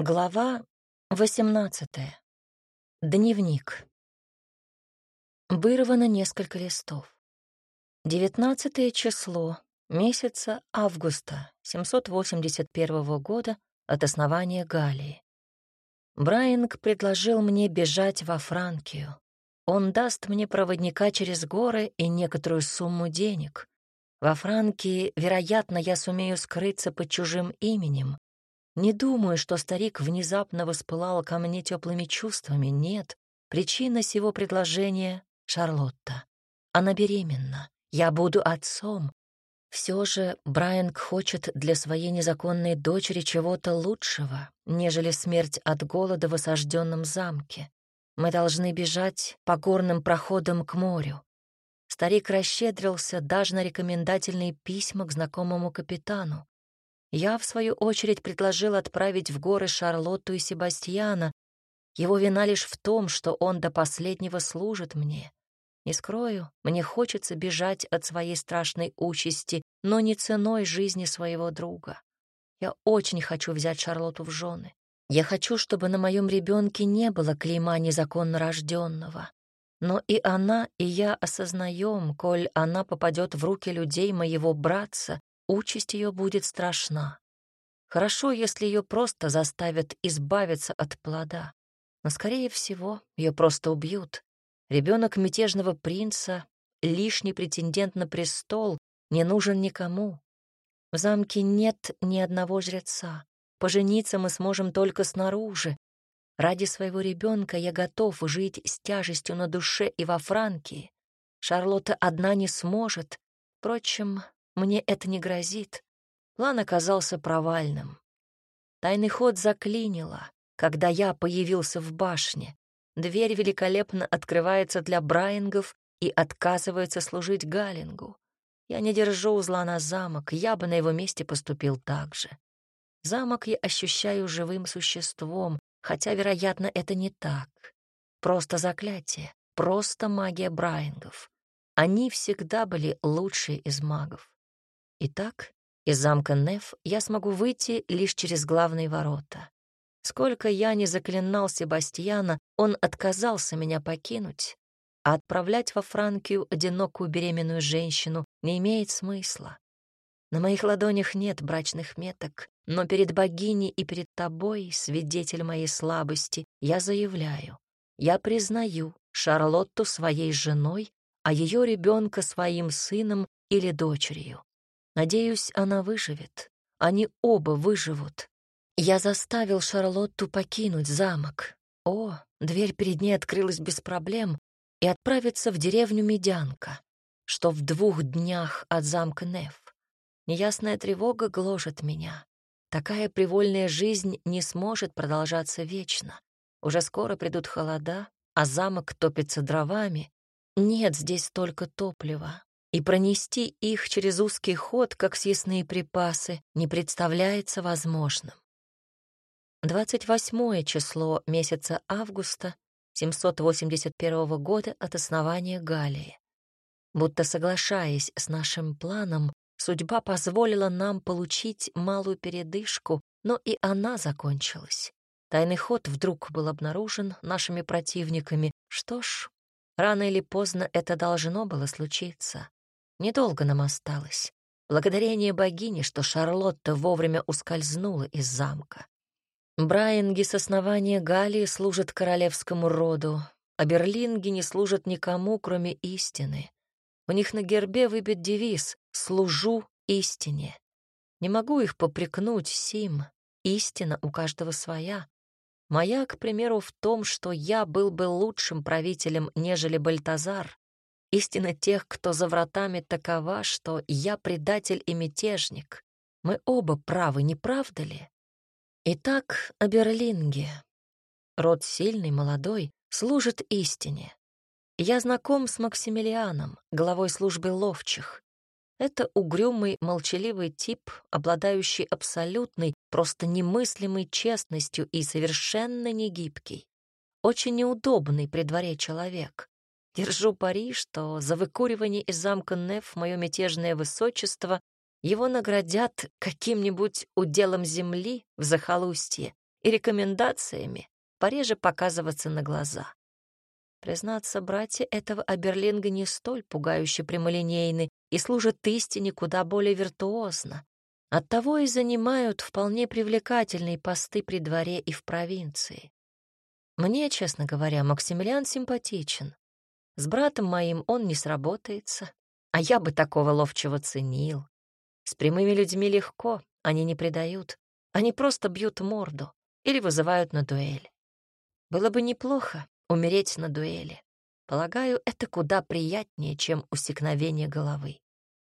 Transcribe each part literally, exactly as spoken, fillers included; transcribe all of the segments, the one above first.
Глава восемнадцатая. Дневник. Вырвано несколько листов. Девятнадцатое число месяца августа семьсот восемьдесят первого года от основания Галлии. Брайанг предложил мне бежать во Франкию. Он даст мне проводника через горы и некоторую сумму денег. Во Франкии, вероятно, я сумею скрыться под чужим именем. Не думаю, что старик внезапно воспылал ко мне теплыми чувствами. Нет, причина сего предложения — Шарлотта. Она беременна. Я буду отцом. Все же Брайанг хочет для своей незаконной дочери чего-то лучшего, нежели смерть от голода в осажденном замке. Мы должны бежать по горным проходам к морю. Старик расщедрился даже на рекомендательные письма к знакомому капитану. Я, в свою очередь, предложил отправить в горы Шарлотту и Себастьяна. Его вина лишь в том, что он до последнего служит мне. Не скрою, мне хочется бежать от своей страшной участи, но не ценой жизни своего друга. Я очень хочу взять Шарлотту в жены. Я хочу, чтобы на моем ребенке не было клейма незаконно рожденного. Но и она, и я осознаем, коль она попадет в руки людей моего братца, участь ее будет страшна. Хорошо, если ее просто заставят избавиться от плода, но, скорее всего, ее просто убьют. Ребенок мятежного принца, лишний претендент на престол, не нужен никому. В замке нет ни одного жреца. Пожениться мы сможем только снаружи. Ради своего ребенка я готов жить с тяжестью на душе и во Франкии. Шарлотта одна не сможет. Впрочем, мне это не грозит. План оказался провальным. Тайный ход заклинило, когда я появился в башне. Дверь великолепно открывается для Брайангов и отказывается служить Галлингу. Я не держу зла на замок, я бы на его месте поступил так же. Замок я ощущаю живым существом, хотя, вероятно, это не так. Просто заклятие, просто магия Брайангов. Они всегда были лучшие из магов. Итак, из замка Неф я смогу выйти лишь через главные ворота. Сколько я не заклинал Себастьяна, он отказался меня покинуть, а отправлять во Франкию одинокую беременную женщину не имеет смысла. На моих ладонях нет брачных меток, но перед богиней и перед тобой, свидетель моей слабости, я заявляю, я признаю Шарлотту своей женой, а ее ребенка своим сыном или дочерью. Надеюсь, она выживет. Они оба выживут. Я заставил Шарлотту покинуть замок. О, дверь перед ней открылась без проблем и отправиться в деревню Медянка, что в двух днях от замка Неф. Неясная тревога гложет меня. Такая привольная жизнь не сможет продолжаться вечно. Уже скоро придут холода, а замок топится дровами. Нет здесь столько топлива, и пронести их через узкий ход, как съестные припасы, не представляется возможным. двадцать восьмое число месяца августа семьсот восемьдесят первого года от основания Галлии. Будто соглашаясь с нашим планом, судьба позволила нам получить малую передышку, но и она закончилась. Тайный ход вдруг был обнаружен нашими противниками. Что ж, рано или поздно это должно было случиться. Недолго нам осталось. Благодарение богине, что Шарлотта вовремя ускользнула из замка. Брайанги с основания Галлии служат королевскому роду, а берлинги не служат никому, кроме истины. У них на гербе выбит девиз «Служу истине». Не могу их попрекнуть сим. Истина у каждого своя. Моя, к примеру, в том, что я был бы лучшим правителем, нежели Бальтазар. Истина тех, кто за вратами, такова, что я предатель и мятежник. Мы оба правы, не правда ли? Итак, о Берлинге. Род сильный, молодой, служит истине. Я знаком с Максимилианом, главой службы ловчих. Это угрюмый, молчаливый тип, обладающий абсолютной, просто немыслимой честностью и совершенно негибкий. Очень неудобный при дворе человек. Держу пари, что за выкуривание из замка Неф мое мятежное высочество его наградят каким-нибудь уделом земли в захолустье и рекомендациями пореже показываться на глаза. Признаться, братья этого Аберлинга не столь пугающе прямолинейны и служат истине куда более виртуозно. Оттого и занимают вполне привлекательные посты при дворе и в провинции. Мне, честно говоря, Максимилиан симпатичен. С братом моим он не сработается, а я бы такого ловчего ценил. С прямыми людьми легко, они не предают, они просто бьют морду или вызывают на дуэль. Было бы неплохо умереть на дуэли. Полагаю, это куда приятнее, чем усекновение головы.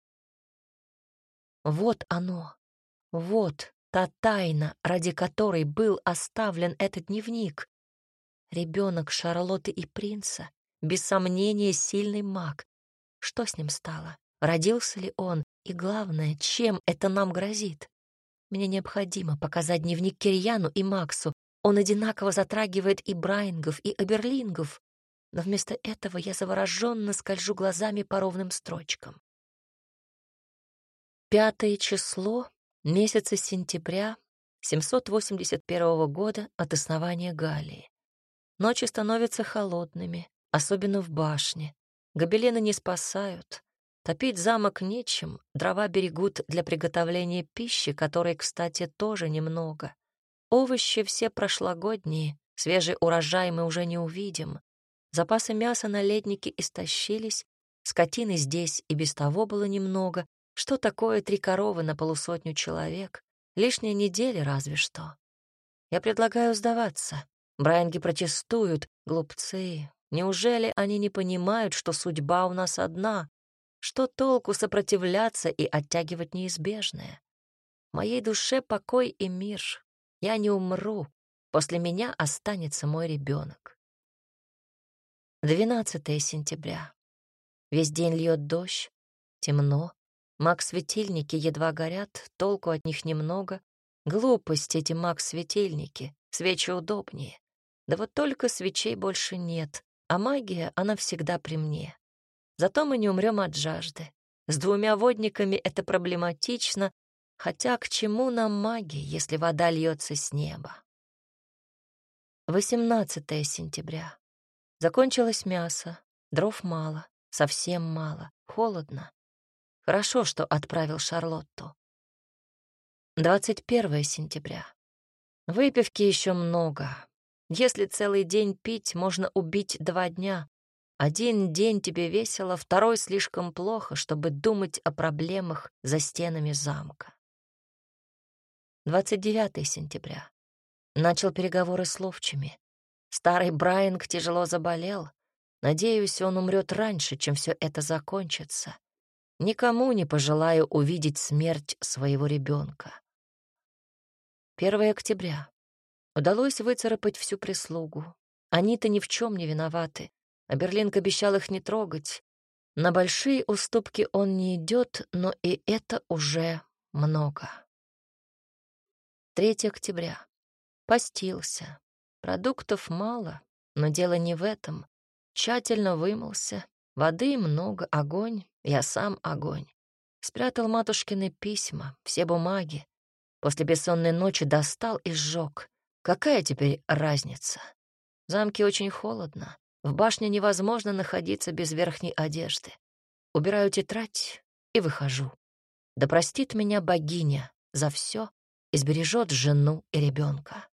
Вот оно, вот та тайна, ради которой был оставлен этот дневник. Ребенок Шарлотты и принца, без сомнения, сильный маг. Что с ним стало? Родился ли он? И главное, чем это нам грозит? Мне необходимо показать дневник Кирьяну и Максу. Он одинаково затрагивает и Брайнгов, и Аберлингов. Но вместо этого я завороженно скольжу глазами по ровным строчкам. Пятое число месяца сентября семьсот восемьдесят первого года от основания Галлии. Ночи становятся холодными, особенно в башне. Гобелены не спасают. Топить замок нечем, дрова берегут для приготовления пищи, которой, кстати, тоже немного. Овощи все прошлогодние, свежий урожай мы уже не увидим. Запасы мяса на леднике истощились, скотины здесь и без того было немного. Что такое три коровы на полусотню человек? Лишняя неделя разве что. Я предлагаю сдаваться. Брайанги протестуют, глупцы. Неужели они не понимают, что судьба у нас одна? Что толку сопротивляться и оттягивать неизбежное? В моей душе покой и мир. Я не умру. После меня останется мой ребенок. двенадцатое сентября. Весь день льет дождь, темно. Маг-светильники едва горят, толку от них немного. Глупость эти маг-светильники, свечи удобнее. Да вот только свечей больше нет, а магия, она всегда при мне. Зато мы не умрем от жажды. С двумя водниками это проблематично, хотя к чему нам магия, если вода льется с неба? восемнадцатое сентября. Закончилось мясо, дров мало, совсем мало, холодно. Хорошо, что отправил Шарлотту. двадцать первое сентября. Выпивки еще много. Если целый день пить, можно убить два дня. Один день тебе весело, второй слишком плохо, чтобы думать о проблемах за стенами замка. двадцать девятое сентября. Начал переговоры с ловчими. Старый Брайанг тяжело заболел. Надеюсь, он умрет раньше, чем все это закончится. Никому не пожелаю увидеть смерть своего ребенка. первое октября. Удалось выцарапать всю прислугу. Они-то ни в чем не виноваты. Аберлинг обещал их не трогать. На большие уступки он не идет, но и это уже много. третье октября. Постился. Продуктов мало, но дело не в этом. Тщательно вымылся. Воды много, огонь. Я сам огонь. Спрятал матушкины письма, все бумаги. После бессонной ночи достал и сжег. Какая теперь разница? В замке очень холодно. В башне невозможно находиться без верхней одежды. Убираю тетрадь и выхожу. Да простит меня богиня за все и сбережет жену и ребенка.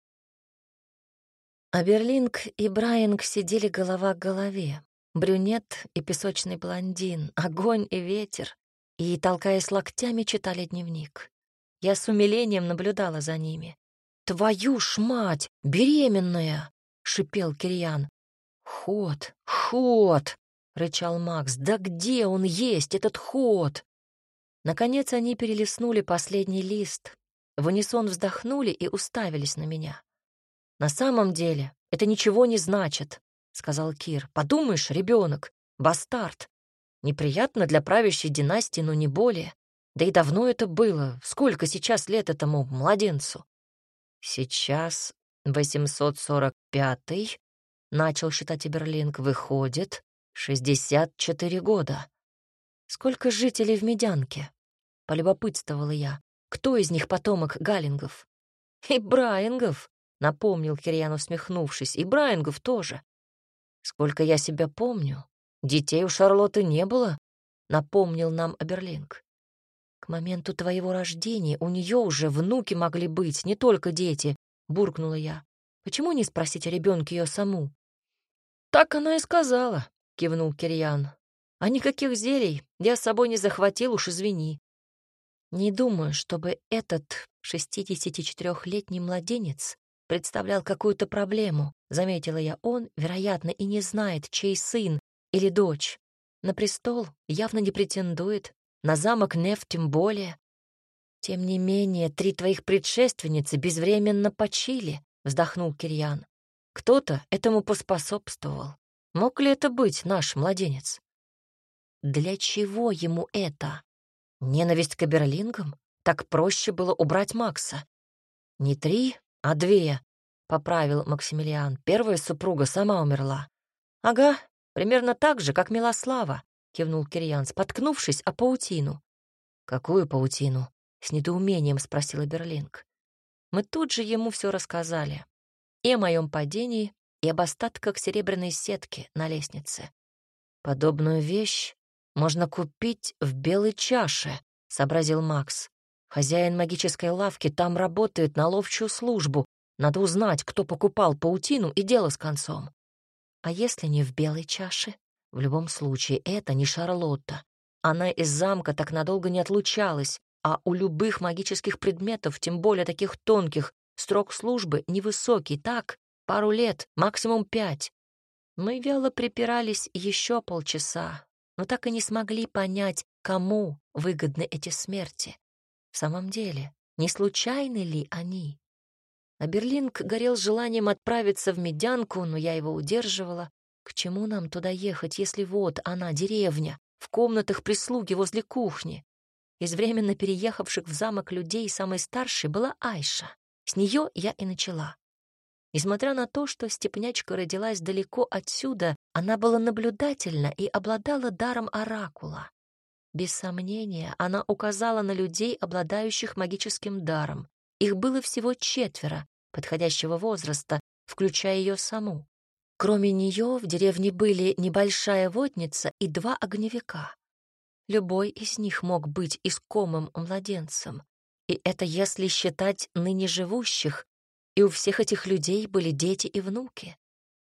Аберлинг и Брайанг сидели голова к голове. Брюнет и песочный блондин, огонь и ветер, и, толкаясь локтями, читали дневник. Я с умилением наблюдала за ними. «Твою ж мать, беременная!» — шипел Кирьян. «Ход, ход!» — рычал Макс. «Да где он есть, этот ход?» Наконец они перелистнули последний лист, в унисон вздохнули и уставились на меня. «На самом деле это ничего не значит», — сказал Кир. «Подумаешь, ребенок, бастард. Неприятно для правящей династии, но не более. Да и давно это было. Сколько сейчас лет этому младенцу?» «Сейчас восемьсот сорок пятый, начал считать Аберлинг, выходит шестьдесят четыре года. «Сколько жителей в Медянке?» — полюбопытствовала я. «Кто из них потомок Галлингов?» «И Брайангов», напомнил Кирьян, усмехнувшись, и Брайангов тоже. Сколько я себя помню, детей у Шарлотты не было, напомнил нам Аберлинг. К моменту твоего рождения у нее уже внуки могли быть, не только дети, буркнула я. Почему не спросить о ребенке ее саму? Так она и сказала, кивнул Кирьян. А никаких зелий я с собой не захватил, уж извини. Не думаю, чтобы этот шестидесятичетырёхлетний младенец представлял какую-то проблему, заметила я. Он, вероятно, и не знает, чей сын или дочь. На престол явно не претендует, на замок Неф тем более. Тем не менее, три твоих предшественницы безвременно почили, вздохнул Кирьян. Кто-то этому поспособствовал. Мог ли это быть наш младенец? Для чего ему это? Ненависть к Аберлингам? Так проще было убрать Макса. Не три, а две, поправил Максимилиан. Первая супруга сама умерла. Ага, примерно так же, как Милослава, кивнул Кирьян, споткнувшись о паутину. Какую паутину? С недоумением спросил Аберлинг. Мы тут же ему все рассказали. И о моем падении, и об остатках серебряной сетки на лестнице. Подобную вещь можно купить в белой чаше, сообразил Макс. Хозяин магической лавки там работает на ловчую службу. Надо узнать, кто покупал паутину, и дело с концом. А если не в белой чаше? В любом случае, это не Шарлотта. Она из замка так надолго не отлучалась, а у любых магических предметов, тем более таких тонких, срок службы невысокий, так, пару лет, максимум пять. Мы вяло припирались еще полчаса, но так и не смогли понять, кому выгодны эти смерти. В самом деле, не случайны ли они? А Берлинг горел желанием отправиться в Медянку, но я его удерживала. К чему нам туда ехать, если вот она, деревня, в комнатах прислуги возле кухни? Из временно переехавших в замок людей самой старшей была Айша. С нее я и начала. Несмотря на то, что степнячка родилась далеко отсюда, она была наблюдательна и обладала даром оракула. Без сомнения, она указала на людей, обладающих магическим даром. Их было всего четверо, подходящего возраста, включая ее саму. Кроме нее в деревне были небольшая водница и два огневика. Любой из них мог быть искомым младенцем. И это если считать ныне живущих, и у всех этих людей были дети и внуки.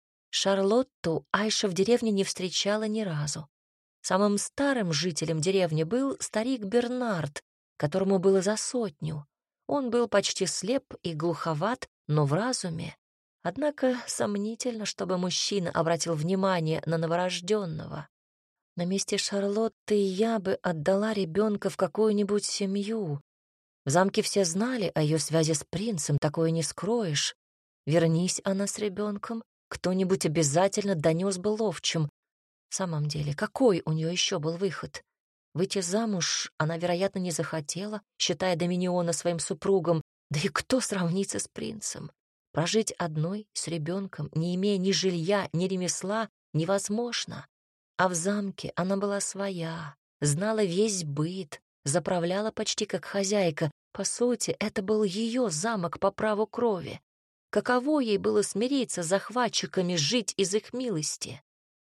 Шарлотту Айша в деревне не встречала ни разу. Самым старым жителем деревни был старик Бернард, которому было за сотню. Он был почти слеп и глуховат, но в разуме. Однако сомнительно, чтобы мужчина обратил внимание на новорожденного. На месте Шарлотты я бы отдала ребенка в какую-нибудь семью. В замке все знали о ее связи с принцем, такое не скроешь. Вернись она с ребенком, кто-нибудь обязательно донес бы ловчим. В самом деле, какой у нее еще был выход? Выйти замуж она, вероятно, не захотела, считая Доминиона своим супругом. Да и кто сравнится с принцем? Прожить одной с ребенком, не имея ни жилья, ни ремесла, невозможно. А в замке она была своя, знала весь быт, заправляла почти как хозяйка. По сути, это был ее замок по праву крови. Каково ей было смириться с захватчиками, жить из их милости?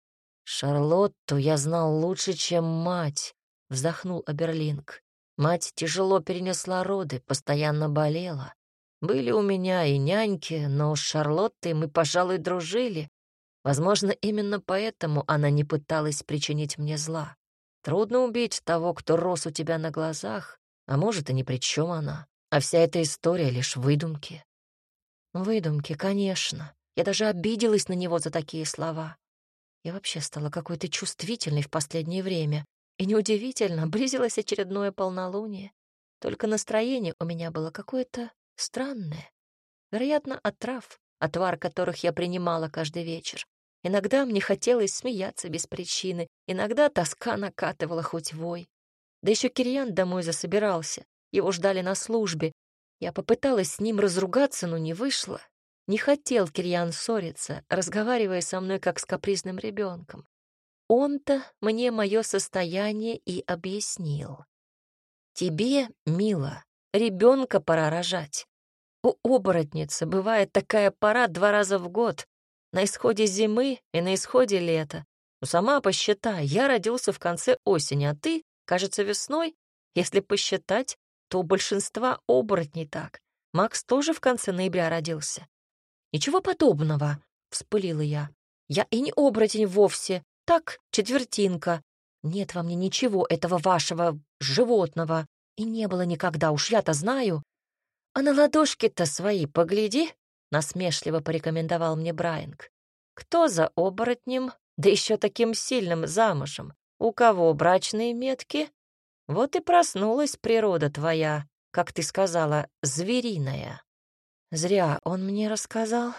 «Шарлотту я знал лучше, чем мать», — вздохнул Аберлинг. «Мать тяжело перенесла роды, постоянно болела. Были у меня и няньки, но с Шарлоттой мы, пожалуй, дружили. Возможно, именно поэтому она не пыталась причинить мне зла. Трудно убить того, кто рос у тебя на глазах, а может, и ни при чем она. А вся эта история — лишь выдумки». «Выдумки, конечно. Я даже обиделась на него за такие слова. Я вообще стала какой-то чувствительной в последнее время. И неудивительно, близилось очередное полнолуние. Только настроение у меня было какое-то странное. Вероятно, от трав, отвар которых я принимала каждый вечер. Иногда мне хотелось смеяться без причины, иногда тоска накатывала хоть вой. Да еще Кирьян домой засобирался, его ждали на службе. Я попыталась с ним разругаться, но не вышло. Не хотел Кирьян ссориться, разговаривая со мной как с капризным ребенком. Он-то мне мое состояние и объяснил. «Тебе, мила, ребенка пора рожать. У оборотницы бывает такая пора два раза в год, на исходе зимы и на исходе лета. Ну, сама посчитай, я родился в конце осени, а ты, кажется, весной. Если посчитать, то у большинства оборотней так. Макс тоже в конце ноября родился. «Ничего подобного», — вспылила я. «Я и не оборотень вовсе, так, четвертинка. Нет во мне ничего этого вашего животного. И не было никогда, уж я-то знаю». «А на ладошки-то свои погляди», — насмешливо порекомендовал мне Брайанг. «Кто за оборотнем, да еще таким сильным замужем? У кого брачные метки? Вот и проснулась природа твоя, как ты сказала, звериная». Зря он мне рассказал.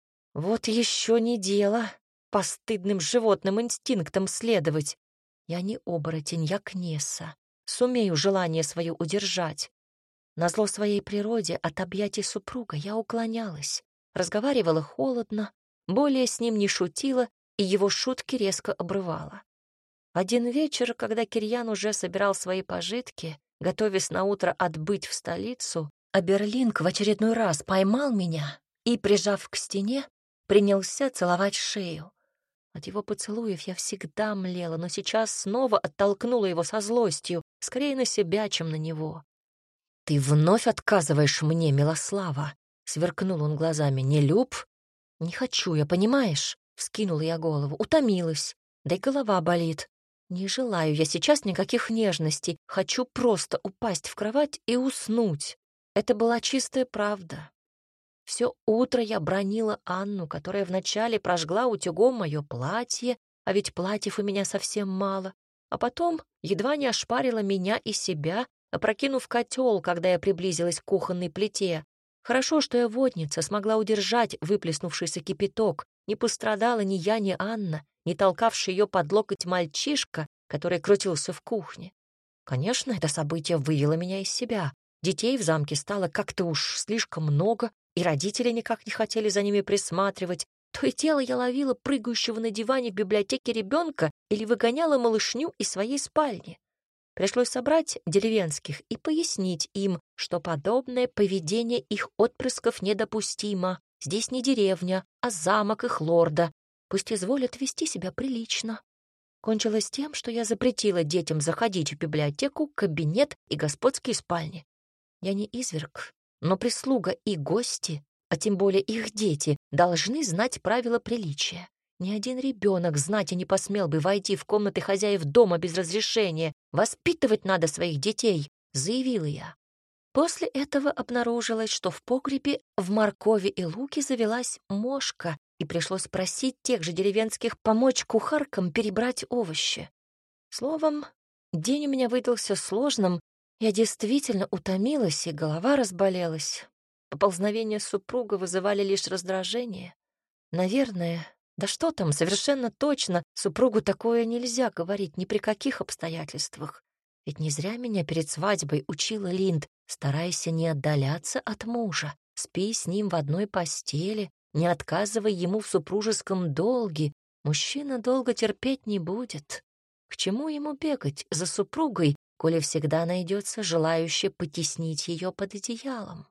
Вот еще не дело постыдным животным инстинктам следовать. Я не оборотень, я Кнесса. Сумею желание свое удержать. Назло своей природе от объятий супруга я уклонялась, разговаривала холодно, более с ним не шутила и его шутки резко обрывала. Один вечер, когда Кирьян уже собирал свои пожитки, готовясь наутро отбыть в столицу, а Берлинг в очередной раз поймал меня и, прижав к стене, принялся целовать шею. От его поцелуев я всегда млела, но сейчас снова оттолкнула его со злостью, скорее на себя, чем на него. «Ты вновь отказываешь мне, Милослава!» — сверкнул он глазами. «Не люб?» «Не хочу я, понимаешь?» — вскинула я голову. Утомилась, да и голова болит. Не желаю я сейчас никаких нежностей. Хочу просто упасть в кровать и уснуть. Это была чистая правда. Все утро я бранила Анну, которая вначале прожгла утюгом мое платье, а ведь платьев у меня совсем мало, а потом едва не ошпарила меня и себя, опрокинув котел, когда я приблизилась к кухонной плите. Хорошо, что я водница, смогла удержать выплеснувшийся кипяток. Не пострадала ни я, ни Анна, ни толкавший ее под локоть мальчишка, который крутился в кухне. Конечно, это событие вывело меня из себя. Детей в замке стало как-то уж слишком много, и родители никак не хотели за ними присматривать. То и дело я ловила прыгающего на диване в библиотеке ребенка или выгоняла малышню из своей спальни. Пришлось собрать деревенских и пояснить им, что подобное поведение их отпрысков недопустимо. Здесь не деревня, а замок их лорда. Пусть изволят вести себя прилично. Кончилось тем, что я запретила детям заходить в библиотеку, кабинет и господские спальни. Я не изверг, но прислуга и гости, а тем более их дети, должны знать правила приличия. Ни один ребенок знать и не посмел бы войти в комнаты хозяев дома без разрешения. Воспитывать надо своих детей, заявила я. После этого обнаружилось, что в погребе в моркови и луке завелась мошка, и пришлось просить тех же деревенских помочь кухаркам перебрать овощи. Словом, день у меня выдался сложным. Я действительно утомилась, и голова разболелась. Поползновения супруга вызывали лишь раздражение. Наверное, да что там, совершенно точно, супругу такое нельзя говорить ни при каких обстоятельствах. Ведь не зря меня перед свадьбой учила Линд: старайся не отдаляться от мужа, спи с ним в одной постели, не отказывай ему в супружеском долге. Мужчина долго терпеть не будет. К чему ему бегать за супругой, коли всегда найдется желающий потеснить ее под одеялом?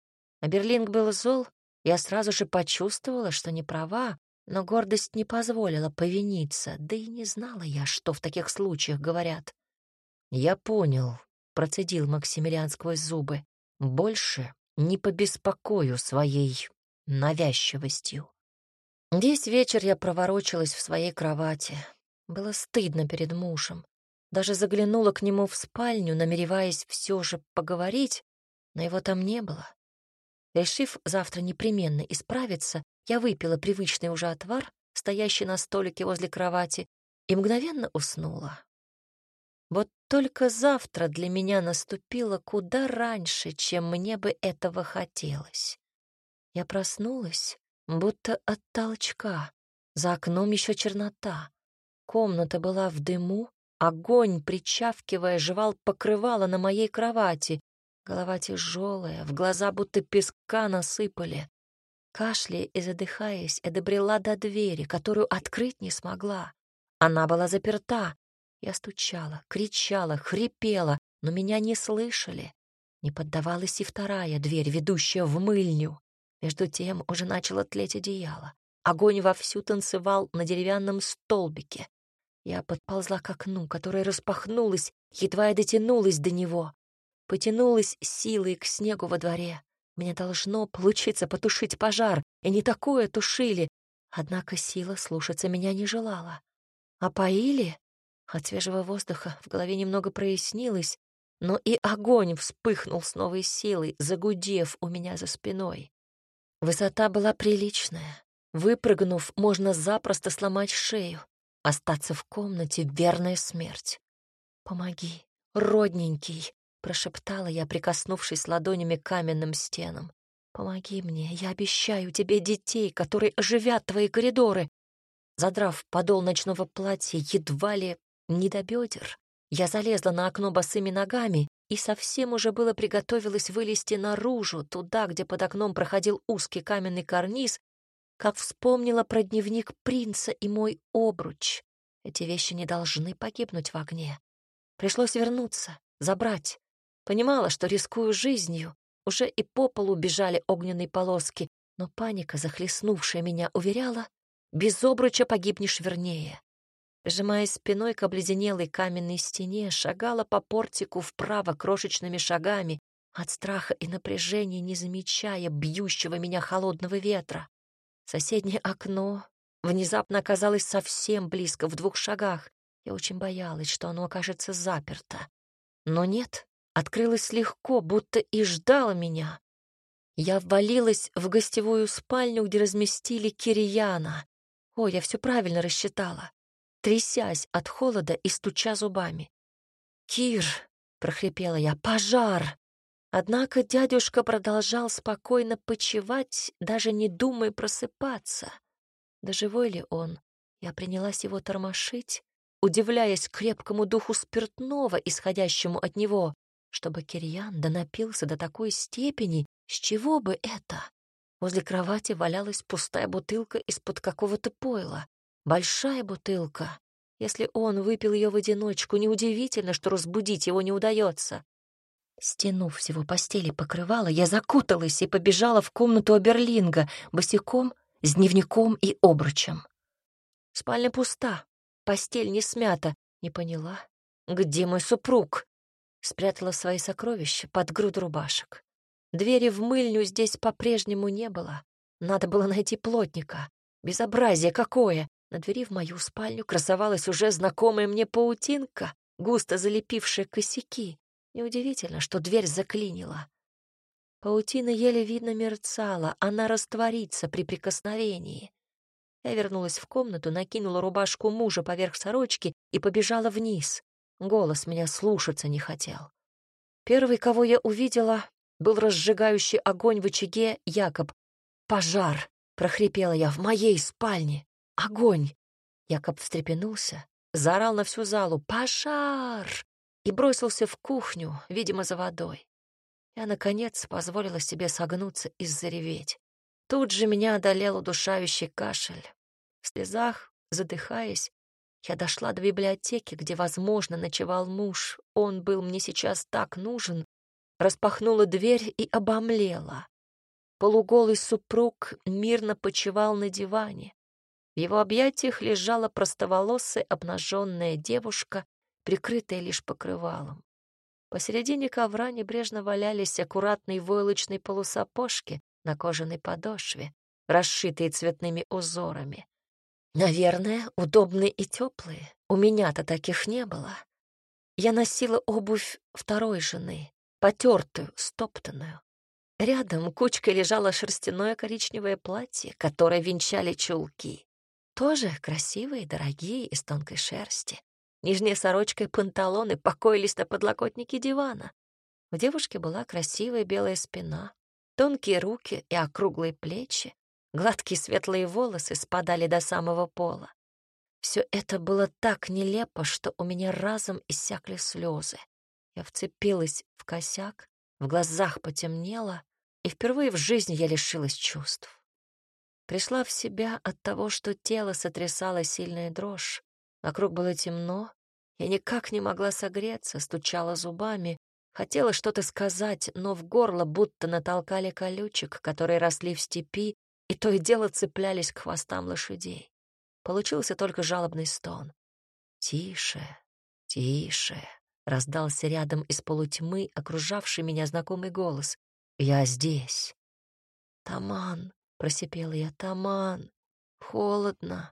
А Берлинг был зол, я сразу же почувствовала, что не права, но гордость не позволила повиниться, да и не знала я, что в таких случаях говорят. «Я понял», — процедил Максимилиан сквозь зубы, — «больше не побеспокою своей навязчивостью». Весь вечер я проворочилась в своей кровати. Было стыдно перед мужем. Даже заглянула к нему в спальню, намереваясь все же поговорить, но его там не было. Решив завтра непременно исправиться, я выпила привычный уже отвар, стоящий на столике возле кровати, и мгновенно уснула. Вот только завтра для меня наступило куда раньше, чем мне бы этого хотелось. Я проснулась, будто от толчка. За окном еще чернота. Комната была в дыму, огонь, причавкивая, жевал покрывало на моей кровати. Голова тяжелая, в глаза будто песка насыпали. Кашляя и задыхаясь, я добрела до двери, которую открыть не смогла. Она была заперта. Я стучала, кричала, хрипела, но меня не слышали. Не поддавалась и вторая дверь, ведущая в мыльню. Между тем уже начало тлеть одеяло. Огонь вовсю танцевал на деревянном столбике. Я подползла к окну, которое распахнулось, едва я дотянулась до него. Потянулась силой к снегу во дворе. Мне должно получиться потушить пожар, и не такое тушили. Однако сила слушаться меня не желала. А поили? От свежего воздуха в голове немного прояснилось, но и огонь вспыхнул с новой силой, загудев у меня за спиной. Высота была приличная. Выпрыгнув, можно запросто сломать шею. Остаться в комнате — верная смерть. «Помоги, родненький», — прошептала я, прикоснувшись ладонями к каменным стенам. «Помоги мне, я обещаю тебе детей, которые оживят твои коридоры». Задрав подол ночного платья едва ли не до бедер, я залезла на окно босыми ногами и совсем уже было приготовилась вылезти наружу, туда, где под окном проходил узкий каменный карниз, как вспомнила про дневник принца и мой обруч. Эти вещи не должны погибнуть в огне. Пришлось вернуться, забрать. Понимала, что рискую жизнью. Уже и по полу бежали огненные полоски, но паника, захлестнувшая меня, уверяла, без обруча погибнешь вернее. Прижимаясь спиной к обледенелой каменной стене, шагала по портику вправо крошечными шагами, от страха и напряжения не замечая бьющего меня холодного ветра. Соседнее окно внезапно оказалось совсем близко, в двух шагах. Я очень боялась, что оно окажется заперто. Но нет, открылось легко, будто и ждало меня. Я ввалилась в гостевую спальню, где разместили Кирияна. Ой, я все правильно рассчитала. Трясясь от холода и стуча зубами. «Кир!» — прохрипела я. «Пожар!» Однако дядюшка продолжал спокойно почивать, даже не думая просыпаться. Да живой ли он? Я принялась его тормошить, удивляясь крепкому духу спиртного, исходящему от него, чтобы Кирьян донапился до такой степени, с чего бы это? Возле кровати валялась пустая бутылка из-под какого-то пойла. Большая бутылка. Если он выпил ее в одиночку, неудивительно, что разбудить его не удается. Стянув с его постели покрывало, я закуталась и побежала в комнату Оберлинга, босиком, с дневником и обручем. Спальня пуста, постель не смята. Не поняла, где мой супруг? Спрятала свои сокровища под груду рубашек. Двери в мыльню здесь по-прежнему не было. Надо было найти плотника. Безобразие какое! На двери в мою спальню красовалась уже знакомая мне паутинка, густо залепившая косяки. Неудивительно, что дверь заклинила. Паутина еле видно мерцала, она растворится при прикосновении. Я вернулась в комнату, накинула рубашку мужа поверх сорочки и побежала вниз. Голос меня слушаться не хотел. Первый, кого я увидела, был разжигающий огонь в очаге Якоб. «Пожар!» — прохрипела я. «В моей спальне! Огонь!» Якоб встрепенулся, заорал на всю залу «Пожар!» и бросился в кухню, видимо, за водой. Я, наконец, позволила себе согнуться и зареветь. Тут же меня одолел удушающий кашель. В слезах, задыхаясь, я дошла до библиотеки, где, возможно, ночевал муж. Он был мне сейчас так нужен. Распахнула дверь и обомлела. Полуголый супруг мирно почивал на диване. В его объятиях лежала простоволосая обнаженная девушка, прикрытая лишь покрывалом. Посередине ковра небрежно валялись аккуратные войлочные полусапожки на кожаной подошве, расшитые цветными узорами. Наверное, удобные и теплые. У меня-то таких не было. Я носила обувь второй жены, потертую, стоптанную. Рядом кучкой лежало шерстяное коричневое платье, которое венчали чулки. Тоже красивые, дорогие, из тонкой шерсти. Нижняя сорочка и панталоны покоились на подлокотнике дивана. У девушки была красивая белая спина, тонкие руки и округлые плечи, гладкие светлые волосы спадали до самого пола. Все это было так нелепо, что у меня разом иссякли слезы. Я вцепилась в косяк, в глазах потемнело, и впервые в жизни я лишилась чувств. Пришла в себя от того, что тело сотрясало сильная дрожь. Вокруг было темно, я никак не могла согреться, стучала зубами, Хотела что-то сказать, но в горло будто натолкали колючек, которые росли в степи, и то и дело цеплялись к хвостам лошадей. Получился только жалобный стон. «Тише, тише!» — раздался рядом из полутьмы окружавший меня знакомый голос. «Я здесь!» «Таман!» — просипела я. «Таман! Холодно!»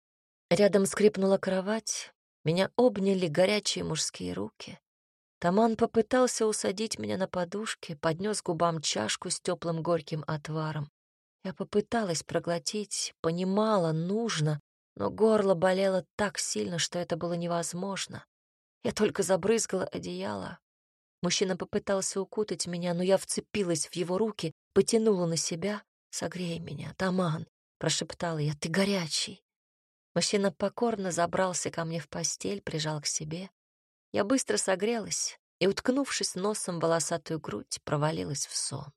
Рядом скрипнула кровать, меня обняли горячие мужские руки. Таман попытался усадить меня на подушке, поднес к губам чашку с теплым горьким отваром. Я попыталась проглотить, понимала, нужно, но горло болело так сильно, что это было невозможно. Я только забрызгала одеяло. Мужчина попытался укутать меня, но я вцепилась в его руки, потянула на себя. «Согрей меня, Таман!» — прошептала я. «Ты горячий!» Мужчина покорно забрался ко мне в постель, прижал к себе. Я быстро согрелась и, уткнувшись носом в волосатую грудь, провалилась в сон.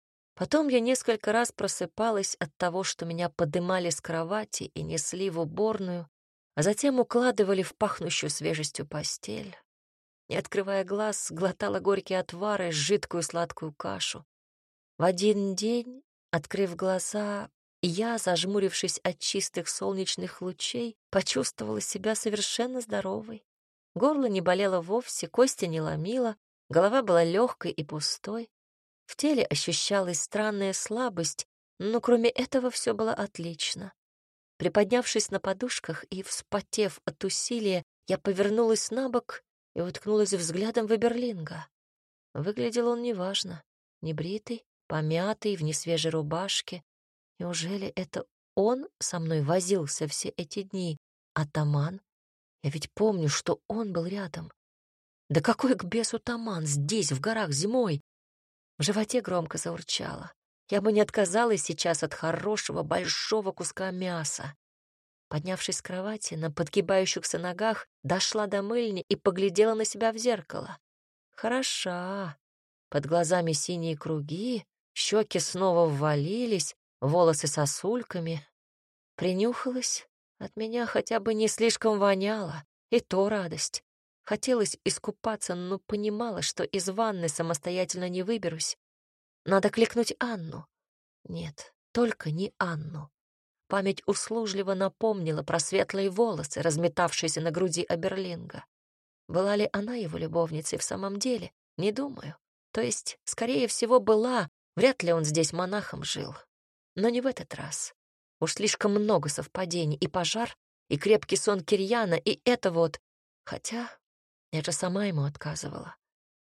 Потом я несколько раз просыпалась от того, что меня подымали с кровати и несли в уборную, а затем укладывали в пахнущую свежестью постель. Не открывая глаз, глотала горькие отвары, жидкую сладкую кашу. В один день, открыв глаза, я, зажмурившись от чистых солнечных лучей, почувствовала себя совершенно здоровой. Горло не болело вовсе, кости не ломило, голова была легкой и пустой. В теле ощущалась странная слабость, но кроме этого все было отлично. Приподнявшись на подушках и вспотев от усилия, я повернулась на бок и уткнулась взглядом в Эберлинга. Выглядел он неважно, небритый, помятый, в несвежей рубашке. Неужели это он со мной возился все эти дни? А Таман? Я ведь помню, что он был рядом. Да какой к бесу Таман здесь, в горах, зимой? В животе громко заурчало. Я бы не отказалась сейчас от хорошего большого куска мяса. Поднявшись с кровати, на подгибающихся ногах дошла до мыльни и поглядела на себя в зеркало. Хороша. Под глазами синие круги, щеки снова ввалились, волосы сосульками. Принюхалась. От меня хотя бы не слишком воняло, и то радость. Хотелось искупаться, но понимала, что из ванны самостоятельно не выберусь. Надо кликнуть Анну. Нет, только не Анну. Память услужливо напомнила про светлые волосы, разметавшиеся на груди Аберлинга. Была ли она его любовницей в самом деле? Не думаю. То есть, скорее всего, была. Вряд ли он здесь монахом жил. Но не в этот раз. Уж слишком много совпадений. И пожар, и крепкий сон Кирьяна, и это вот. Хотя я же сама ему отказывала.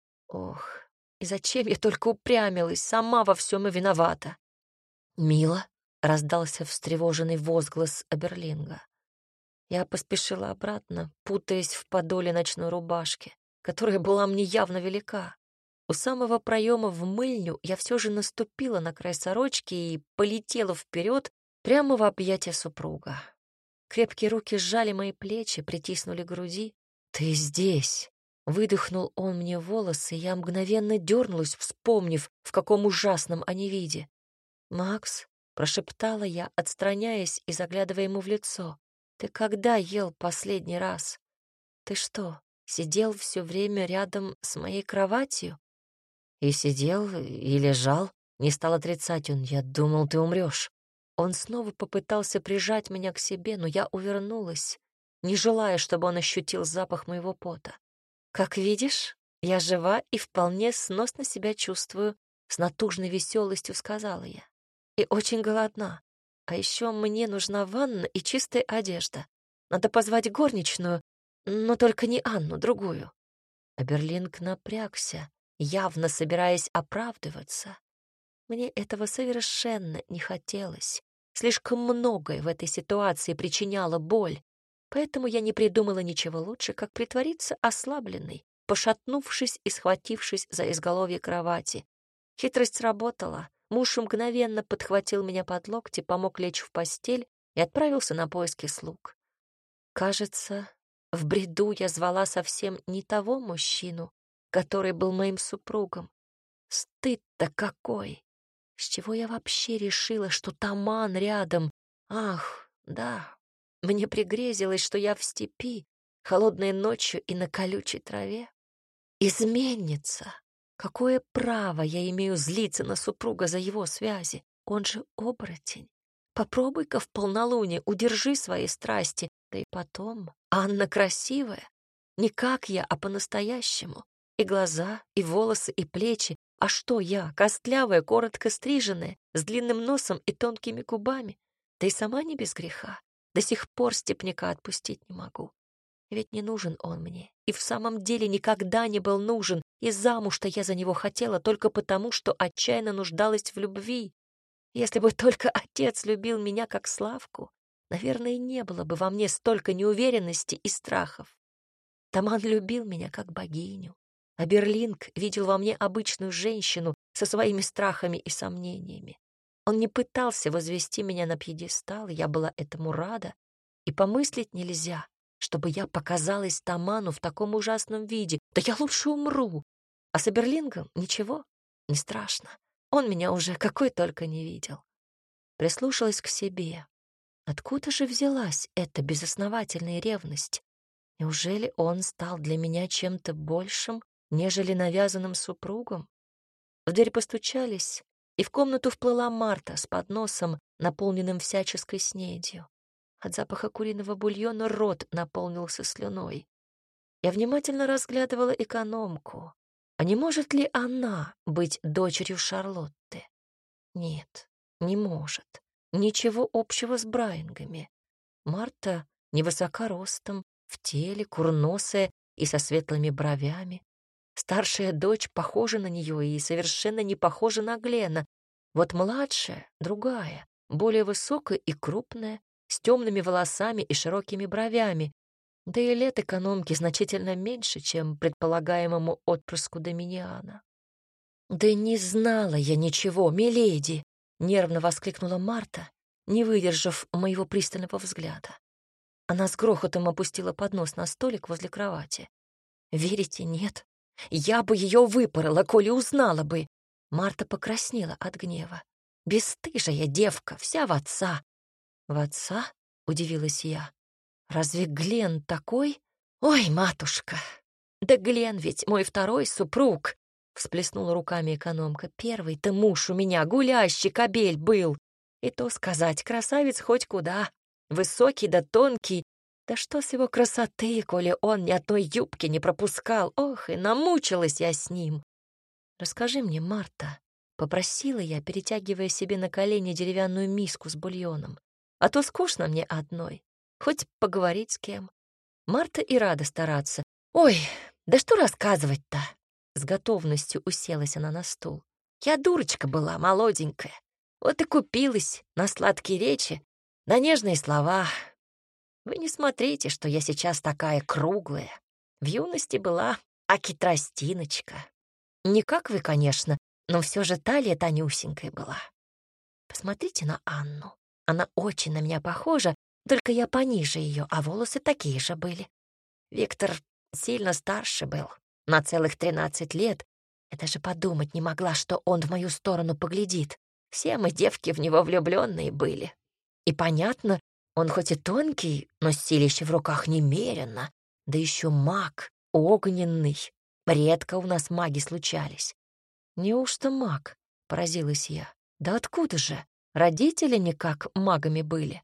Ох, и зачем я только упрямилась? Сама во всем и виновата. «Мила?» — раздался встревоженный возглас Аберлинга. Я поспешила обратно, путаясь в подоле ночной рубашки, которая была мне явно велика. У самого проема в мыльню я все же наступила на край сорочки и полетела вперед прямо в объятия супруга. Крепкие руки сжали мои плечи, притиснули к груди. «Ты здесь!» — выдохнул он мне волосы, и я мгновенно дернулась, вспомнив, в каком ужасном они виде. «Макс», — прошептала я, отстраняясь и заглядывая ему в лицо, — «ты когда ел последний раз? Ты что, сидел все время рядом с моей кроватью?» «И сидел, и лежал», — не стал отрицать он. «Я думал, ты умрешь». Он снова попытался прижать меня к себе, но я увернулась, не желая, чтобы он ощутил запах моего пота. «Как видишь, я жива и вполне сносно себя чувствую», — с натужной веселостью сказала я. «И очень голодна. А еще мне нужна ванна и чистая одежда. Надо позвать горничную, но только не Анну, другую». Аберлинг напрягся, явно собираясь оправдываться. Мне этого совершенно не хотелось. Слишком многое в этой ситуации причиняло боль, поэтому я не придумала ничего лучше, как притвориться ослабленной, пошатнувшись и схватившись за изголовье кровати. Хитрость сработала. Муж мгновенно подхватил меня под локти, помог лечь в постель и отправился на поиски слуг. Кажется, в бреду я звала совсем не того мужчину, который был моим супругом. Стыд-то какой! С чего я вообще решила, что Таман рядом? Ах, да, мне пригрезилось, что я в степи, холодной ночью и на колючей траве. Изменница! Какое право я имею злиться на супруга за его связи? Он же оборотень. Попробуй-ка в полнолуние удержи свои страсти. Да и потом, Анна красивая. Не как я, а по-настоящему. И глаза, и волосы, и плечи. А что я, костлявая, коротко стриженная, с длинным носом и тонкими губами? Да и сама не без греха. До сих пор степняка отпустить не могу. Ведь не нужен он мне. И в самом деле никогда не был нужен. И замуж-то я за него хотела только потому, что отчаянно нуждалась в любви. Если бы только отец любил меня как Славку, наверное, не было бы во мне столько неуверенности и страхов. Таман любил меня как богиню, а Берлинг видел во мне обычную женщину со своими страхами и сомнениями. Он не пытался возвести меня на пьедестал, и я была этому рада. И помыслить нельзя, чтобы я показалась Таману в таком ужасном виде. Да я лучше умру. А с Берлингом ничего, не страшно. Он меня уже какой только не видел. Прислушалась к себе. Откуда же взялась эта безосновательная ревность? Неужели он стал для меня чем-то большим, нежели навязанным супругом? В дверь постучались, и в комнату вплыла Марта с подносом, наполненным всяческой снедью. От запаха куриного бульона рот наполнился слюной. Я внимательно разглядывала экономку. А не может ли она быть дочерью Шарлотты? Нет, не может. Ничего общего с Брайангами. Марта невысока ростом, в теле, курносая и со светлыми бровями. Старшая дочь похожа на нее и совершенно не похожа на Глена. Вот младшая, другая, более высокая и крупная, с темными волосами и широкими бровями. Да и лет экономки значительно меньше, чем предполагаемому отпрыску Доминиана. «Да не знала я ничего, миледи!» — нервно воскликнула Марта, не выдержав моего пристального взгляда. Она с грохотом опустила поднос на столик возле кровати. «Верите, нет? Я бы ее выпорола, коли узнала бы!» Марта покраснела от гнева. «Бесстыжая девка, вся в отца!» «В отца?» — удивилась я. «Разве Глен такой? Ой, матушка! Да Глен ведь мой второй супруг!» — всплеснула руками экономка. «Первый-то муж у меня гулящий кобель был. И то сказать, красавец хоть куда. Высокий да тонкий. Да что с его красоты, коли он ни одной юбки не пропускал. Ох, и намучилась я с ним!» «Расскажи мне, Марта», — попросила я, перетягивая себе на колени деревянную миску с бульоном. «А то скучно мне одной. Хоть поговорить с кем». Марта и рада стараться. «Ой, да что рассказывать-то?» С готовностью уселась она на стул. «Я дурочка была, молоденькая. Вот и купилась на сладкие речи, на нежные слова. Вы не смотрите, что я сейчас такая круглая. В юности была аки-тростиночка. Не как вы, конечно, но все же талия тонюсенькая была. Посмотрите на Анну. Она очень на меня похожа, только я пониже ее, а волосы такие же были. Виктор сильно старше был, на целых тринадцать лет. Я даже подумать не могла, что он в мою сторону поглядит. Все мы, девки, в него влюбленные были. И понятно, он хоть и тонкий, но силище в руках немерено. Да еще маг, огненный. Редко у нас маги случались. «Неужто маг?» — поразилась я. «Да откуда же? Родители никак магами были».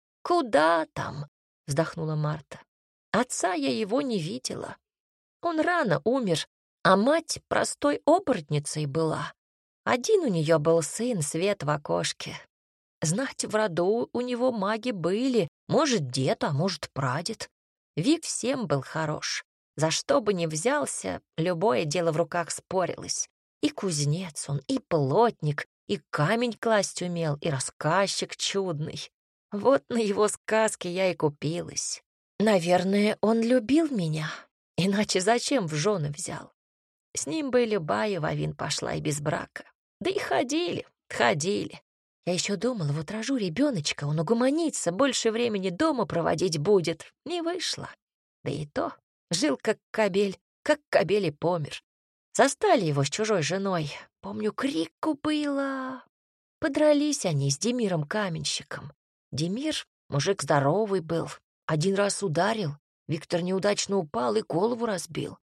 «Куда там?» — вздохнула Марта. «Отца я его не видела. Он рано умер, а мать простой оборотницей была. Один у нее был сын, свет в окошке. Знать, в роду у него маги были, может, дед, а может, прадед. Вик всем был хорош. За что бы ни взялся, любое дело в руках спорилось. И кузнец он, и плотник, и камень класть умел, и рассказчик чудный. Вот на его сказки я и купилась. Наверное, он любил меня, иначе зачем в жены взял? С ним бы любая вовин пошла и без брака. Да и ходили, ходили. Я еще думала, вот рожу ребеночка, он угомонится, больше времени дома проводить будет. Не вышло. Да и то, жил как кобель, как кобель и помер. Застали его с чужой женой. Помню, крику было. Подрались они с Демиром-каменщиком. Демир мужик здоровый был. Один раз ударил. Виктор неудачно упал и голову разбил.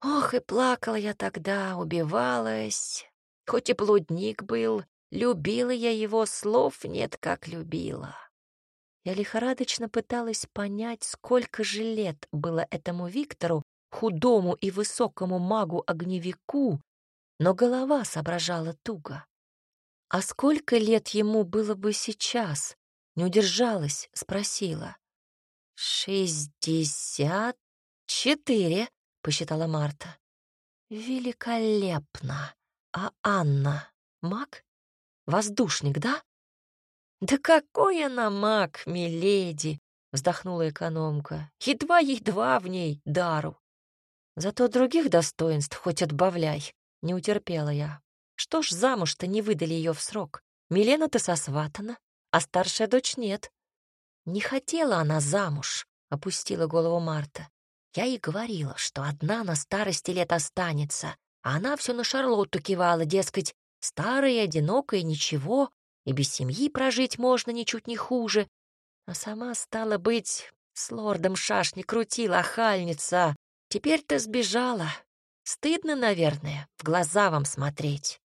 Ох, и плакала я тогда, убивалась. Хоть и блудник был, любила я его, слов нет, как любила. Я лихорадочно пыталась понять, сколько же лет было этому Виктору, худому и высокому магу-огневику, но голова соображала туго. А сколько лет ему было бы сейчас? Не удержалась, спросила. «Шестьдесят четыре», — посчитала Марта. «Великолепно! А Анна маг? Воздушник, да?» «Да какой она маг, миледи!» — вздохнула экономка. «Едва-едва в ней дару. Зато других достоинств хоть отбавляй», — не утерпела я. «Что ж замуж-то не выдали ее в срок? Милена-то сосватана, а старшая дочь нет». «Не хотела она замуж», — опустила голову Марта. «Я ей говорила, что одна на старости лет останется, а она все на Шарлотту кивала, дескать, старая, одинокая, ничего, и без семьи прожить можно ничуть не хуже. А сама, стала быть, с лордом шашни крутила, охальница. Теперь-то сбежала. Стыдно, наверное, в глаза вам смотреть».